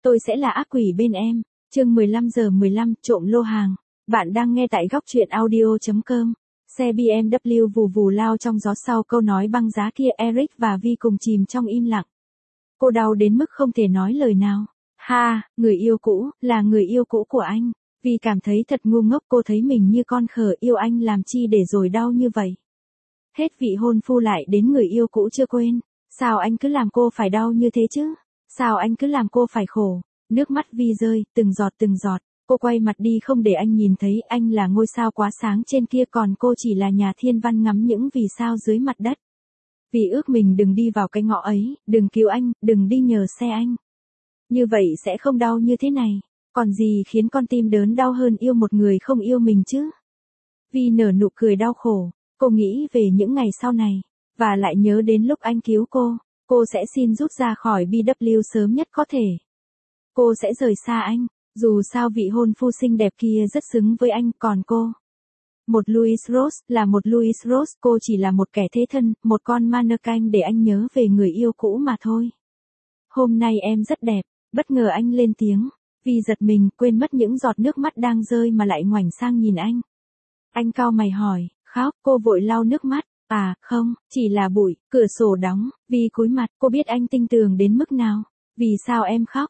tôi sẽ là ác quỷ bên em. Chương 15:15 trộm lô hàng. Bạn đang nghe tại góc truyện audio.com. Xe BMW vù vù lao trong gió sau câu nói băng giá kia, Eric và Vi cùng chìm trong im lặng. Cô đau đến mức không thể nói lời nào. Ha, người yêu cũ, là người yêu cũ của anh. Vi cảm thấy thật ngu ngốc, cô thấy mình như con khờ, yêu anh làm chi để rồi đau như vậy. Hết vị hôn phu lại đến người yêu cũ chưa quên. Sao anh cứ làm cô phải đau như thế chứ? Sao anh cứ làm cô phải khổ? Nước mắt Vi rơi, từng giọt từng giọt. Cô quay mặt đi không để anh nhìn thấy, anh là ngôi sao quá sáng trên kia, còn cô chỉ là nhà thiên văn ngắm những vì sao dưới mặt đất. Vì ước mình đừng đi vào cái ngõ ấy, đừng cứu anh, đừng đi nhờ xe anh. Như vậy sẽ không đau như thế này. Còn gì khiến con tim đớn đau hơn yêu một người không yêu mình chứ? Vi nở nụ cười đau khổ. Cô nghĩ về những ngày sau này, và lại nhớ đến lúc anh cứu cô sẽ xin rút ra khỏi BMW sớm nhất có thể. Cô sẽ rời xa anh, dù sao vị hôn phu xinh đẹp kia rất xứng với anh, còn cô. Một Louis Rose, là một Louis Rose, cô chỉ là một kẻ thế thân, một con mannequin để anh nhớ về người yêu cũ mà thôi. Hôm nay em rất đẹp, bất ngờ anh lên tiếng. Vi giật mình, quên mất những giọt nước mắt đang rơi mà lại ngoảnh sang nhìn anh. Anh cau mày hỏi, khóc, cô vội lau nước mắt. À, không, chỉ là bụi, cửa sổ đóng. Vi cúi mặt, cô biết anh tinh tường đến mức nào. Vì sao em khóc?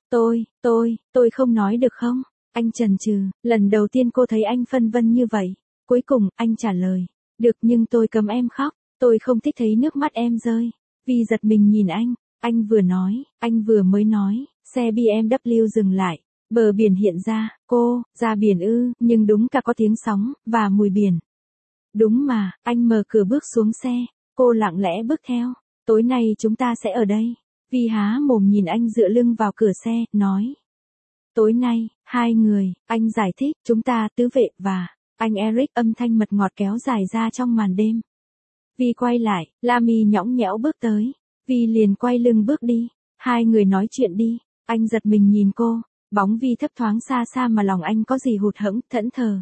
Tôi không nói được không? Anh chần chừ, lần đầu tiên cô thấy anh phân vân như vậy. Cuối cùng, anh trả lời. Được, nhưng tôi cấm em khóc. Tôi không thích thấy nước mắt em rơi. Vi giật mình nhìn anh vừa nói, anh vừa mới nói, xe BMW dừng lại. Bờ biển hiện ra, cô, ra biển ư, nhưng đúng cả có tiếng sóng, và mùi biển. Đúng mà, anh mở cửa bước xuống xe, cô lặng lẽ bước theo. Tối nay chúng ta sẽ ở đây. Vi há mồm nhìn anh dựa lưng vào cửa xe, nói. Tối nay, hai người, anh giải thích, chúng ta tứ vệ và anh Eric, âm thanh mật ngọt kéo dài ra trong màn đêm. Vi quay lại, Lamy nhõng nhẽo bước tới. Vi liền quay lưng bước đi. Hai người nói chuyện đi. Anh giật mình nhìn cô. Bóng Vi thấp thoáng xa xa mà lòng anh có gì hụt hẫng, thẫn thờ.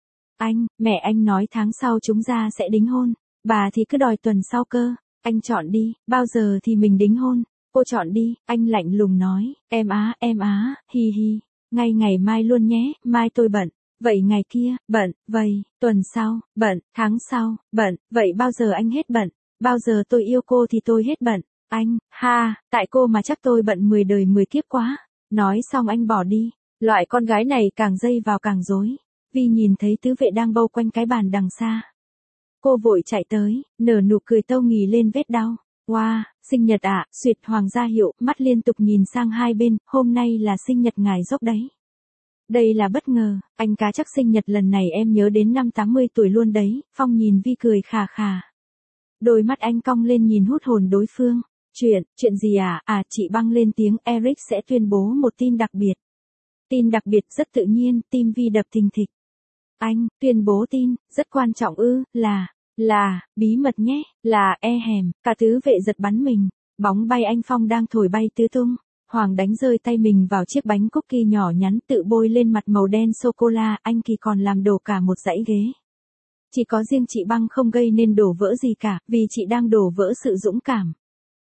Mẹ anh nói tháng sau chúng ta sẽ đính hôn. Bà thì cứ đòi tuần sau cơ. Anh chọn đi, bao giờ thì mình đính hôn. Cô chọn đi, anh lạnh lùng nói. Em á, hi hi. Ngay ngày mai luôn nhé, mai tôi bận. Vậy ngày kia, bận, vậy, tuần sau, bận, tháng sau, bận, vậy bao giờ anh hết bận? Bao giờ tôi yêu cô thì tôi hết bận. Anh, ha, tại cô mà chắc tôi bận 10 đời 10 kiếp quá. Nói xong anh bỏ đi. Loại con gái này càng dây vào càng rối. Vi nhìn thấy tứ vệ đang bâu quanh cái bàn đằng xa. Cô vội chạy tới, nở nụ cười tâu nghì lên vết đau. Wow, sinh nhật ạ, xuyệt hoàng gia hiệu, mắt liên tục nhìn sang hai bên, hôm nay là sinh nhật ngài dốc đấy. Đây là bất ngờ, anh cá chắc sinh nhật lần này em nhớ đến năm 80 tuổi luôn đấy, Phong nhìn Vi cười khà khà. Đôi mắt anh cong lên nhìn hút hồn đối phương. Chuyện gì à? À, chị băng lên tiếng, Eric sẽ tuyên bố một tin đặc biệt. Tin đặc biệt rất tự nhiên, tim Vi đập thình thịch. Anh, tuyên bố tin, rất quan trọng ư, là, bí mật nhé, là, hèm, cả tứ vệ giật bắn mình. Bóng bay anh Phong đang thổi bay tứ tung. Hoàng đánh rơi tay mình vào chiếc bánh cookie nhỏ nhắn tự bôi lên mặt màu đen sô-cô-la, anh Kỳ còn làm đổ cả một dãy ghế. Chỉ có riêng chị băng không gây nên đổ vỡ gì cả, vì chị đang đổ vỡ sự dũng cảm.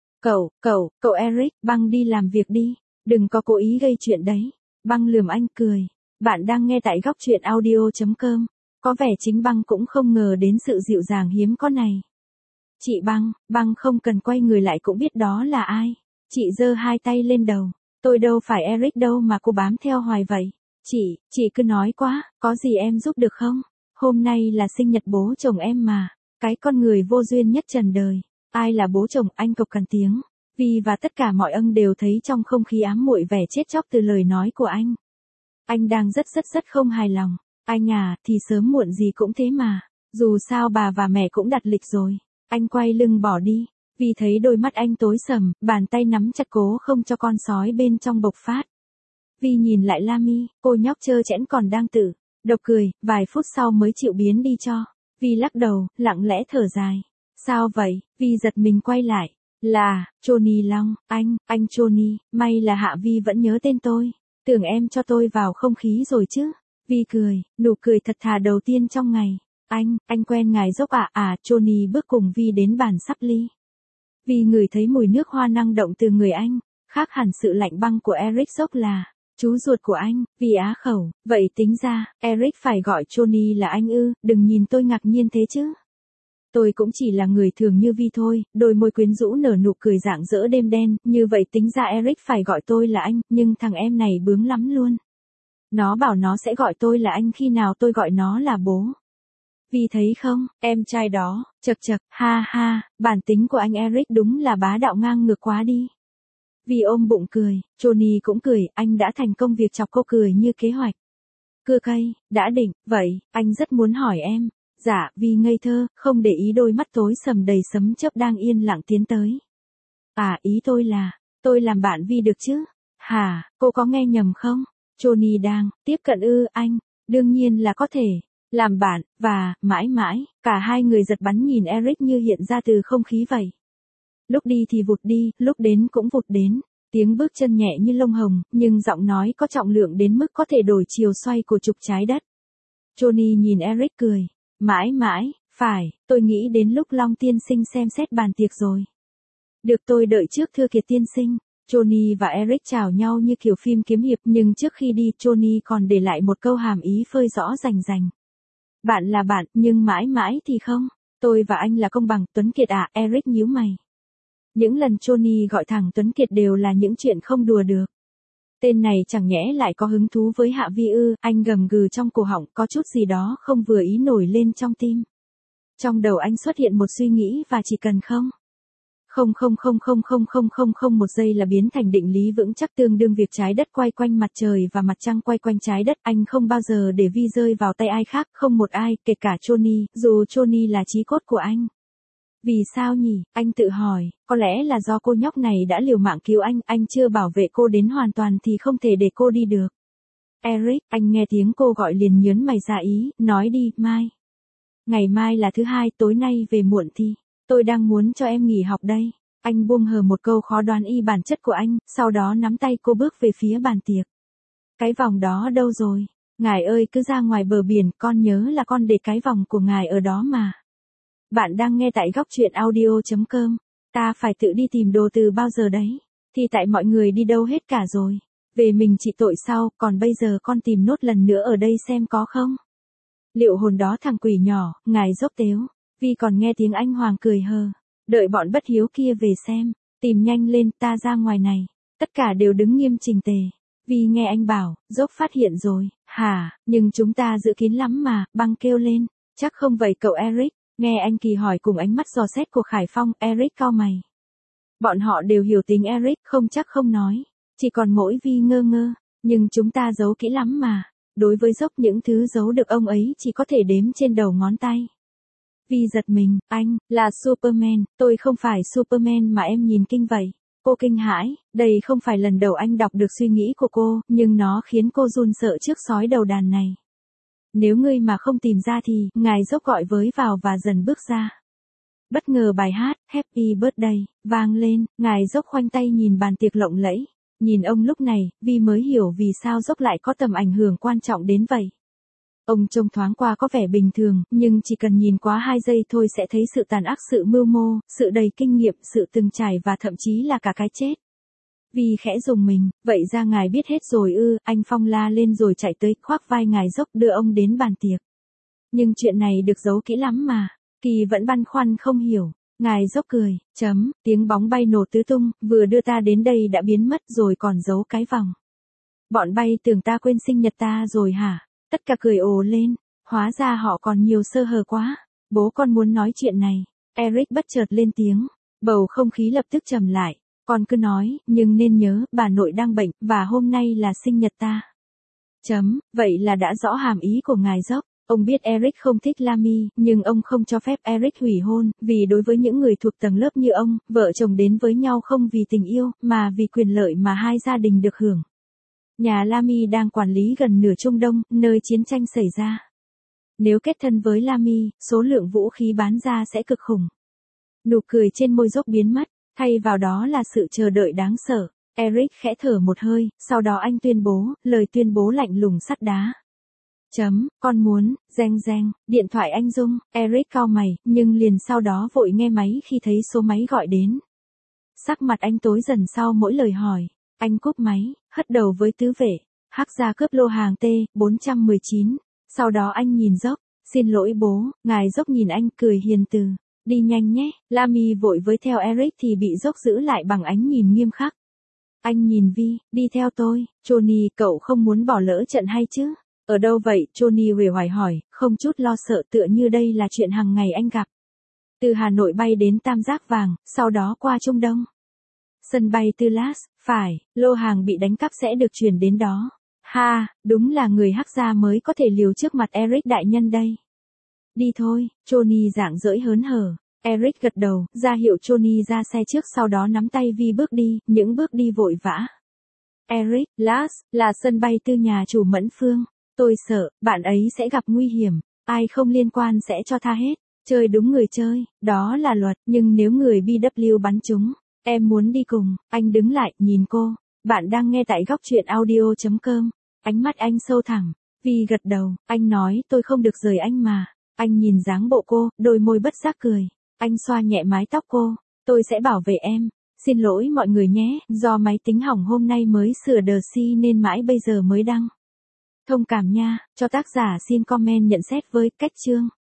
Cậu Eric, băng đi làm việc đi, đừng có cố ý gây chuyện đấy. Băng lườm anh cười. Bạn đang nghe tại góc truyện audio.com. Có vẻ chính băng cũng không ngờ đến sự dịu dàng hiếm có này. Chị băng không cần quay người lại cũng biết đó là ai. Chị giơ hai tay lên đầu. Tôi đâu phải Eric đâu mà cô bám theo hoài vậy. Chị cứ nói quá, có gì em giúp được không? Hôm nay là sinh nhật bố chồng em mà. Cái con người vô duyên nhất trần đời. Ai là bố chồng, anh cộc cằn tiếng. Vi và tất cả mọi ân đều thấy trong không khí ám muội vẻ chết chóc từ lời nói của anh. Anh đang rất không hài lòng. Anh à, thì sớm muộn gì cũng thế mà. Dù sao bà và mẹ cũng đặt lịch rồi. Anh quay lưng bỏ đi. Vi thấy đôi mắt anh tối sầm, bàn tay nắm chặt cố không cho con sói bên trong bộc phát. Vi nhìn lại Lamy, cô nhóc trơ trẽn còn đang tự độc cười, vài phút sau mới chịu biến đi cho. Vi lắc đầu, lặng lẽ thở dài. Sao vậy? Vi giật mình quay lại. Là, Johnny Long, anh Johnny, may là Hạ Vi vẫn nhớ tên tôi. Tưởng em cho tôi vào không khí rồi chứ. Vi cười, nụ cười thật thà đầu tiên trong ngày. Anh quen ngài dốc à? Johnny bước cùng Vi đến bàn sắp ly. Vi ngửi thấy mùi nước hoa năng động từ người anh, khác hẳn sự lạnh băng của Eric dốc là. Chú ruột của anh, vì á khẩu, vậy tính ra, Eric phải gọi Johnny là anh ư, đừng nhìn tôi ngạc nhiên thế chứ. Tôi cũng chỉ là người thường như Vi thôi, đôi môi quyến rũ nở nụ cười rạng rỡ đêm đen, như vậy tính ra Eric phải gọi tôi là anh, nhưng thằng em này bướng lắm luôn. Nó bảo nó sẽ gọi tôi là anh khi nào tôi gọi nó là bố. Vi thấy không, em trai đó, chật chật, ha ha, bản tính của anh Eric đúng là bá đạo ngang ngược quá đi. Vi ôm bụng cười, Johnny cũng cười, anh đã thành công việc chọc cô cười như kế hoạch. Cưa cây, đã định, vậy, anh rất muốn hỏi em. Dạ, Vi ngây thơ, không để ý đôi mắt tối sầm đầy sấm chớp đang yên lặng tiến tới. À, ý tôi là, tôi làm bạn Vi được chứ? Hả, cô có nghe nhầm không? Johnny đang tiếp cận ư anh? Đương nhiên là có thể. Làm bạn, và, mãi mãi, cả hai người giật bắn nhìn Eric như hiện ra từ không khí vậy. Lúc đi thì vụt đi, lúc đến cũng vụt đến. Tiếng bước chân nhẹ như lông hồng, nhưng giọng nói có trọng lượng đến mức có thể đổi chiều xoay của trục trái đất. Johnny nhìn Eric cười. Mãi mãi, phải, tôi nghĩ đến lúc Long tiên sinh xem xét bàn tiệc rồi. Được tôi đợi trước thưa Kiệt tiên sinh. Johnny và Eric chào nhau như kiểu phim kiếm hiệp, nhưng trước khi đi Johnny còn để lại một câu hàm ý phơi rõ rành rành. Bạn là bạn, nhưng mãi mãi thì không. Tôi và anh là công bằng, Tuấn Kiệt à, Eric nhíu mày. Những lần Johnny gọi thẳng Tuấn Kiệt đều là những chuyện không đùa được. Tên này chẳng nhẽ lại có hứng thú với Hạ Vi ư, anh gầm gừ trong cổ họng, có chút gì đó không vừa ý nổi lên trong tim. Trong đầu anh xuất hiện một suy nghĩ và chỉ cần không một giây là biến thành định lý vững chắc tương đương việc trái đất quay quanh mặt trời và mặt trăng quay quanh trái đất. Anh không bao giờ để Vi rơi vào tay ai khác, không một ai, kể cả Johnny, dù Johnny là chí cốt của anh. Vì sao nhỉ, anh tự hỏi, có lẽ là do cô nhóc này đã liều mạng cứu anh chưa bảo vệ cô đến hoàn toàn thì không thể để cô đi được. Eric, anh nghe tiếng cô gọi liền nhớn mày ra ý, nói đi, mai. Ngày mai là thứ hai, tối nay về muộn thì, tôi đang muốn cho em nghỉ học đây. Anh buông hờ một câu khó đoán y bản chất của anh, sau đó nắm tay cô bước về phía bàn tiệc. Cái vòng đó đâu rồi? Ngài ơi cứ ra ngoài bờ biển, con nhớ là con để cái vòng của ngài ở đó mà. Bạn đang nghe tại góc truyện audio.com. Ta phải tự đi tìm đồ từ bao giờ đấy? Thì tại mọi người đi đâu hết cả rồi. Về mình trị tội sau, còn bây giờ con tìm nốt lần nữa ở đây xem có không? Liệu hồn đó thằng quỷ nhỏ, ngài dốc tếu. Vi còn nghe tiếng anh Hoàng cười hờ. Đợi bọn bất hiếu kia về xem. Tìm nhanh lên, ta ra ngoài này. Tất cả đều đứng nghiêm chỉnh tề. Vi nghe anh bảo, dốc phát hiện rồi. Hả, nhưng chúng ta giữ kín lắm mà, băng kêu lên. Chắc không vậy cậu Eric. Nghe anh Kỳ hỏi cùng ánh mắt dò xét của Khải Phong, Eric cau mày. Bọn họ đều hiểu tính Eric, không chắc không nói. Chỉ còn mỗi Vi ngơ ngơ. Nhưng chúng ta giấu kỹ lắm mà. Đối với dốc những thứ giấu được ông ấy chỉ có thể đếm trên đầu ngón tay. Vi giật mình, anh, là Superman, tôi không phải Superman mà em nhìn kinh vậy. Cô kinh hãi, đây không phải lần đầu anh đọc được suy nghĩ của cô, nhưng nó khiến cô run sợ trước sói đầu đàn này. Nếu ngươi mà không tìm ra thì, ngài dốc gọi với vào và dần bước ra. Bất ngờ bài hát, Happy Birthday, vang lên, ngài dốc khoanh tay nhìn bàn tiệc lộng lẫy. Nhìn ông lúc này, Vi mới hiểu vì sao dốc lại có tầm ảnh hưởng quan trọng đến vậy. Ông trông thoáng qua có vẻ bình thường, nhưng chỉ cần nhìn quá 2 giây thôi sẽ thấy sự tàn ác, sự mưu mô, sự đầy kinh nghiệm, sự từng trải và thậm chí là cả cái chết. Vi khẽ rùng mình, vậy ra ngài biết hết rồi ư, anh Phong la lên rồi chạy tới, khoác vai ngài dốc đưa ông đến bàn tiệc. Nhưng chuyện này được giấu kỹ lắm mà, Kỳ vẫn băn khoăn không hiểu, ngài dốc cười, tiếng bóng bay nổ tứ tung, vừa đưa ta đến đây đã biến mất rồi còn giấu cái vòng. Bọn bay tưởng ta quên sinh nhật ta rồi hả? Tất cả cười ồ lên, hóa ra họ còn nhiều sơ hở quá, bố con muốn nói chuyện này. Eric bất chợt lên tiếng, bầu không khí lập tức trầm lại. Con cứ nói, nhưng nên nhớ, bà nội đang bệnh, và hôm nay là sinh nhật ta. Vậy là đã rõ hàm ý của ngài dốc. Ông biết Eric không thích Lamy, nhưng ông không cho phép Eric hủy hôn, vì đối với những người thuộc tầng lớp như ông, vợ chồng đến với nhau không vì tình yêu, mà vì quyền lợi mà hai gia đình được hưởng. Nhà Lamy đang quản lý gần nửa Trung Đông, nơi chiến tranh xảy ra. Nếu kết thân với Lamy, số lượng vũ khí bán ra sẽ cực khủng. Nụ cười trên môi dốc biến mất. Thay vào đó là sự chờ đợi đáng sợ. Eric khẽ thở một hơi, sau đó anh tuyên bố, lời tuyên bố lạnh lùng sắt đá. Con muốn, reng, điện thoại anh rung, Eric cau mày, nhưng liền sau đó vội nghe máy khi thấy số máy gọi đến. Sắc mặt anh tối dần sau mỗi lời hỏi, anh cúp máy, hất đầu với tứ vệ, Hắc gia cướp lô hàng T419. Sau đó anh nhìn Dốc. Xin lỗi bố, ngài Dốc nhìn anh cười hiền từ. Đi nhanh nhé, Lamy vội với theo Eric thì bị Dốc giữ lại bằng ánh nhìn nghiêm khắc. Anh nhìn Vi, đi theo tôi, Johnny cậu không muốn bỏ lỡ trận hay chứ? Ở đâu vậy? Johnny uể oải hỏi, không chút lo sợ tựa như đây là chuyện hàng ngày anh gặp. Từ Hà Nội bay đến Tam Giác Vàng, sau đó qua Trung Đông. Sân bay Tư Las, phải, lô hàng bị đánh cắp sẽ được chuyển đến đó. Ha, đúng là người Hắc gia mới có thể liều trước mặt Eric đại nhân đây. Đi thôi, Johnny rạng rỡ hớn hở. Eric gật đầu, ra hiệu Johnny ra xe trước sau đó nắm tay Vi bước đi, những bước đi vội vã. Eric, Las, là sân bay tư nhà chủ Mẫn Phương. Tôi sợ, bạn ấy sẽ gặp nguy hiểm, ai không liên quan sẽ cho tha hết. Chơi đúng người chơi, đó là luật, nhưng nếu người BW bắn chúng, em muốn đi cùng. Anh đứng lại, nhìn cô. Bạn đang nghe tại góc truyện audio.com. Ánh mắt anh sâu thẳm. Vi gật đầu, anh nói tôi không được rời anh mà. Anh nhìn dáng bộ cô, đôi môi bất giác cười. Anh xoa nhẹ mái tóc cô. Tôi sẽ bảo vệ em. Xin lỗi mọi người nhé, do máy tính hỏng hôm nay mới sửa đờ si nên mãi bây giờ mới đăng. Thông cảm nha, cho tác giả xin comment nhận xét với cách chương.